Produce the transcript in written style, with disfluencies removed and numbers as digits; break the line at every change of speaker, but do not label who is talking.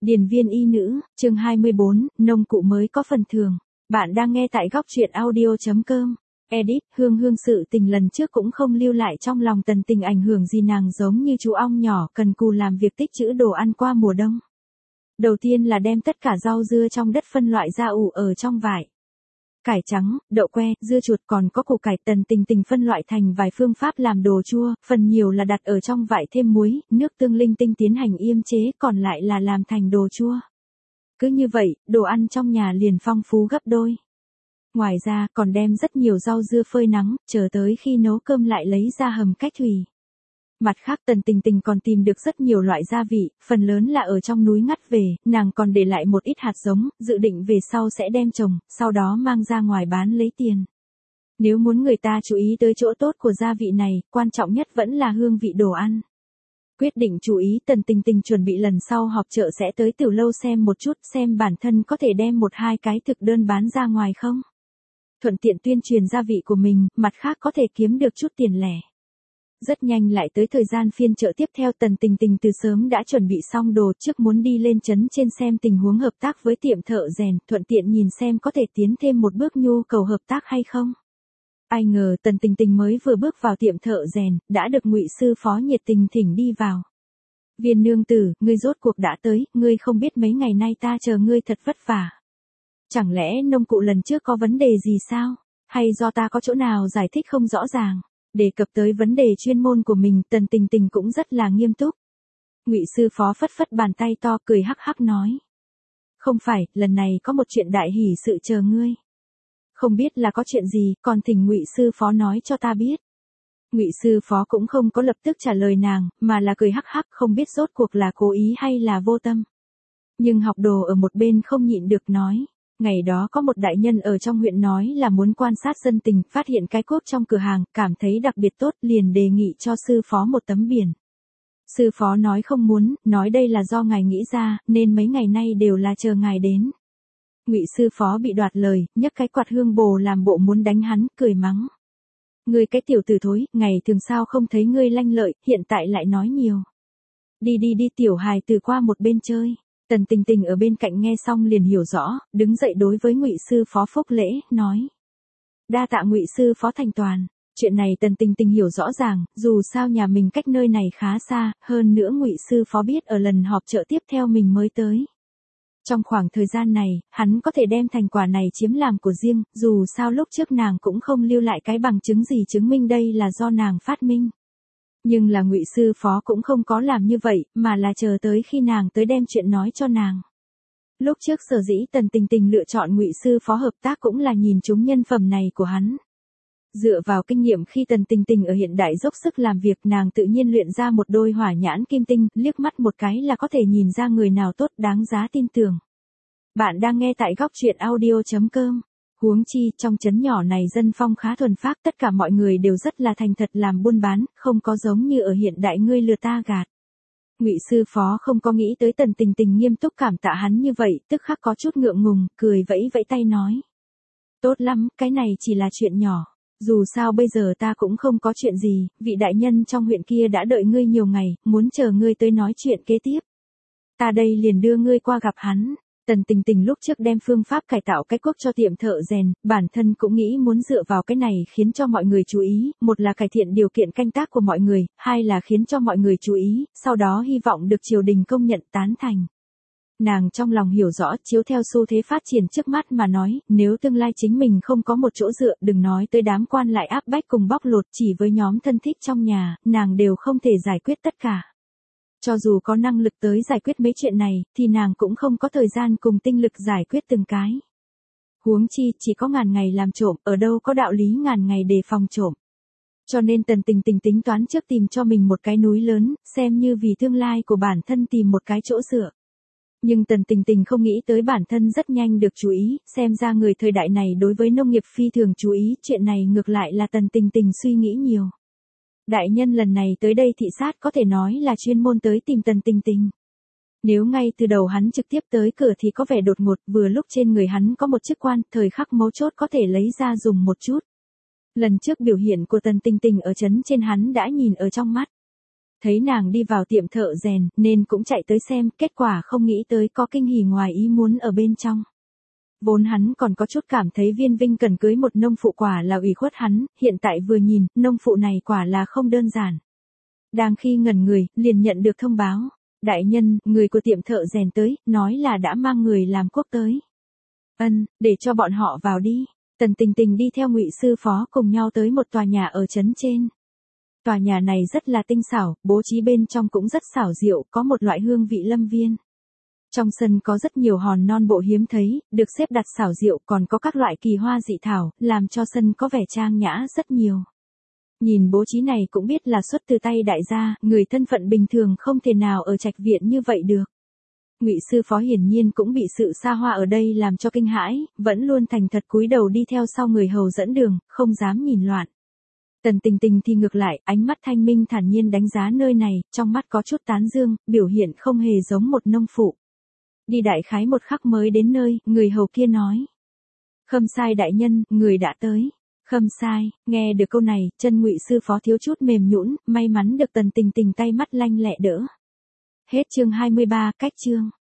Điền viên y nữ, chương 24, nông cụ mới có phần thưởng. Bạn đang nghe tại góc truyện audio.com. Edit, Hương sự tình lần trước cũng không lưu lại trong lòng Tần Tình ảnh hưởng gì, nàng giống như chú ong nhỏ cần cù làm việc tích trữ đồ ăn qua mùa đông. Đầu tiên là đem tất cả rau dưa trong đất phân loại ra ủ ở trong vải. Cải trắng, đậu que, dưa chuột còn có củ cải. Tần Tình phân loại thành vài phương pháp làm đồ chua, phần nhiều là đặt ở trong vải thêm muối, nước tương linh tinh tiến hành yêm chế, còn lại là làm thành đồ chua. Cứ như vậy, đồ ăn trong nhà liền phong phú gấp đôi. Ngoài ra, còn đem rất nhiều rau dưa phơi nắng, chờ tới khi nấu cơm lại lấy ra hầm cách thủy. Mặt khác Tần Tình còn tìm được rất nhiều loại gia vị, phần lớn là ở trong núi ngắt về, nàng còn để lại một ít hạt giống, dự định về sau sẽ đem trồng, sau đó mang ra ngoài bán lấy tiền. Nếu muốn người ta chú ý tới chỗ tốt của gia vị này, quan trọng nhất vẫn là hương vị đồ ăn. Quyết định chú ý, Tần Tình chuẩn bị lần sau họp chợ sẽ tới tiểu lâu xem một chút, xem bản thân có thể đem một hai cái thực đơn bán ra ngoài không. Thuận tiện tuyên truyền gia vị của mình, mặt khác có thể kiếm được chút tiền lẻ. Rất nhanh lại tới thời gian phiên chợ tiếp theo. Tần Tình từ sớm đã chuẩn bị xong đồ, trước muốn đi lên trấn trên xem tình huống hợp tác với tiệm thợ rèn, thuận tiện nhìn xem có thể tiến thêm một bước nhu cầu hợp tác hay không. Ai ngờ Tần Tình mới vừa bước vào tiệm thợ rèn, đã được Ngụy sư phó nhiệt tình thỉnh đi vào. Viên nương tử, ngươi rốt cuộc đã tới, ngươi không biết mấy ngày nay ta chờ ngươi thật vất vả. Chẳng lẽ nông cụ lần trước có vấn đề gì sao? Hay do ta có chỗ nào giải thích không rõ ràng? Đề cập tới vấn đề chuyên môn của mình, Tần Tình cũng rất là nghiêm túc. Ngụy sư phó phất bàn tay to cười hắc hắc nói. Không phải, lần này có một chuyện đại hỷ sự chờ ngươi. Không biết là có chuyện gì, còn thỉnh Ngụy sư phó nói cho ta biết. Ngụy sư phó cũng không có lập tức trả lời nàng, mà là cười hắc hắc, không biết rốt cuộc là cố ý hay là vô tâm. Nhưng học đồ ở một bên không nhịn được nói. Ngày đó có một đại nhân ở trong huyện nói là muốn quan sát dân tình, phát hiện cái cốt trong cửa hàng, cảm thấy đặc biệt tốt, liền đề nghị cho sư phó một tấm biển. Sư phó nói không muốn, nói đây là do ngài nghĩ ra, nên mấy ngày nay đều là chờ ngài đến. Ngụy sư phó bị đoạt lời, nhấc cái quạt hương bồ làm bộ muốn đánh hắn, cười mắng. Ngươi cái tiểu tử thối, ngày thường sao không thấy ngươi lanh lợi, hiện tại lại nói nhiều. Đi tiểu hài từ qua một bên chơi. Tần Tình ở bên cạnh nghe xong liền hiểu rõ, đứng dậy đối với Ngụy sư phó phúc lễ, nói. Đa tạ Ngụy sư phó thành toàn. Chuyện này Tần Tình hiểu rõ ràng, dù sao nhà mình cách nơi này khá xa, hơn nữa Ngụy sư phó biết ở lần họp chợ tiếp theo mình mới tới. Trong khoảng thời gian này, hắn có thể đem thành quả này chiếm làm của riêng, dù sao lúc trước nàng cũng không lưu lại cái bằng chứng gì chứng minh đây là do nàng phát minh. Nhưng là Ngụy sư phó cũng không có làm như vậy, mà là chờ tới khi nàng tới đem chuyện nói cho nàng. Lúc trước sở dĩ Tần Tình lựa chọn Ngụy sư phó hợp tác cũng là nhìn trúng nhân phẩm này của hắn. Dựa vào kinh nghiệm khi Tần Tình ở hiện đại dốc sức làm việc, nàng tự nhiên luyện ra một đôi hỏa nhãn kim tinh, liếc mắt một cái là có thể nhìn ra người nào tốt đáng giá tin tưởng. Bạn đang nghe tại góc truyện audio.com. Huống chi, trong trấn nhỏ này dân phong khá thuần phác, tất cả mọi người đều rất là thành thật làm buôn bán, không có giống như ở hiện đại ngươi lừa ta gạt. Ngụy sư phó không có nghĩ tới Tần Tình nghiêm túc cảm tạ hắn như vậy, tức khắc có chút ngượng ngùng, cười vẫy tay nói. Tốt lắm, cái này chỉ là chuyện nhỏ. Dù sao bây giờ ta cũng không có chuyện gì, vị đại nhân trong huyện kia đã đợi ngươi nhiều ngày, muốn chờ ngươi tới nói chuyện kế tiếp. Ta đây liền đưa ngươi qua gặp hắn. Tần Tình lúc trước đem phương pháp cải tạo cái cuốc cho tiệm thợ rèn, bản thân cũng nghĩ muốn dựa vào cái này khiến cho mọi người chú ý, một là cải thiện điều kiện canh tác của mọi người, hai là khiến cho mọi người chú ý, sau đó hy vọng được triều đình công nhận tán thành. Nàng trong lòng hiểu rõ, chiếu theo xu thế phát triển trước mắt mà nói, nếu tương lai chính mình không có một chỗ dựa, đừng nói tới đám quan lại áp bách cùng bóc lột, chỉ với nhóm thân thích trong nhà, nàng đều không thể giải quyết tất cả. Cho dù có năng lực tới giải quyết mấy chuyện này, thì nàng cũng không có thời gian cùng tinh lực giải quyết từng cái. Huống chi, chỉ có ngàn ngày làm trộm, ở đâu có đạo lý ngàn ngày đề phòng trộm. Cho nên Tần Tình tính toán trước tìm cho mình một cái núi lớn, xem như vì tương lai của bản thân tìm một cái chỗ dựa. Nhưng Tần Tình không nghĩ tới bản thân rất nhanh được chú ý, xem ra người thời đại này đối với nông nghiệp phi thường chú ý, chuyện này ngược lại là Tần Tình suy nghĩ nhiều. Đại nhân lần này tới đây thị sát có thể nói là chuyên môn tới tìm Tần Tình. Nếu ngay từ đầu hắn trực tiếp tới cửa thì có vẻ đột ngột, vừa lúc trên người hắn có một chức quan, thời khắc mấu chốt có thể lấy ra dùng một chút. Lần trước biểu hiện của Tần Tình ở trấn trên hắn đã nhìn ở trong mắt. Thấy nàng đi vào tiệm thợ rèn, nên cũng chạy tới xem, kết quả không nghĩ tới có kinh hỉ ngoài ý muốn ở bên trong. Vốn hắn còn có chút cảm thấy Viên Vinh cần cưới một nông phụ quả là ủy khuất hắn, hiện tại vừa nhìn, nông phụ này quả là không đơn giản. Đang khi ngẩn người, liền nhận được thông báo. Đại nhân, người của tiệm thợ rèn tới, nói là đã mang người làm quốc tới. Để cho bọn họ vào đi. Tần Tình Tình đi theo Ngụy sư phó cùng nhau tới một tòa nhà ở trấn trên. Tòa nhà này rất là tinh xảo, bố trí bên trong cũng rất xảo diệu, có một loại hương vị lâm viên. Trong sân có rất nhiều hòn non bộ hiếm thấy, được xếp đặt xảo diệu, còn có các loại kỳ hoa dị thảo, làm cho sân có vẻ trang nhã rất nhiều. Nhìn bố trí này cũng biết là xuất từ tay đại gia, người thân phận bình thường không thể nào ở trạch viện như vậy được. Ngụy sư phó hiển nhiên cũng bị sự xa hoa ở đây làm cho kinh hãi, vẫn luôn thành thật cúi đầu đi theo sau người hầu dẫn đường, không dám nhìn loạn. Tần Tình Tình thì ngược lại, ánh mắt thanh minh thản nhiên đánh giá nơi này, trong mắt có chút tán dương, biểu hiện không hề giống một nông phụ. Đi đại khái một khắc mới đến nơi, người hầu kia nói. Khâm sai đại nhân, người đã tới. Khâm sai, nghe được câu này, chân Ngụy sư phó thiếu chút mềm nhũn, may mắn được Tần Tình Tình tay mắt lanh lẹ đỡ. Hết chương 23, cách chương.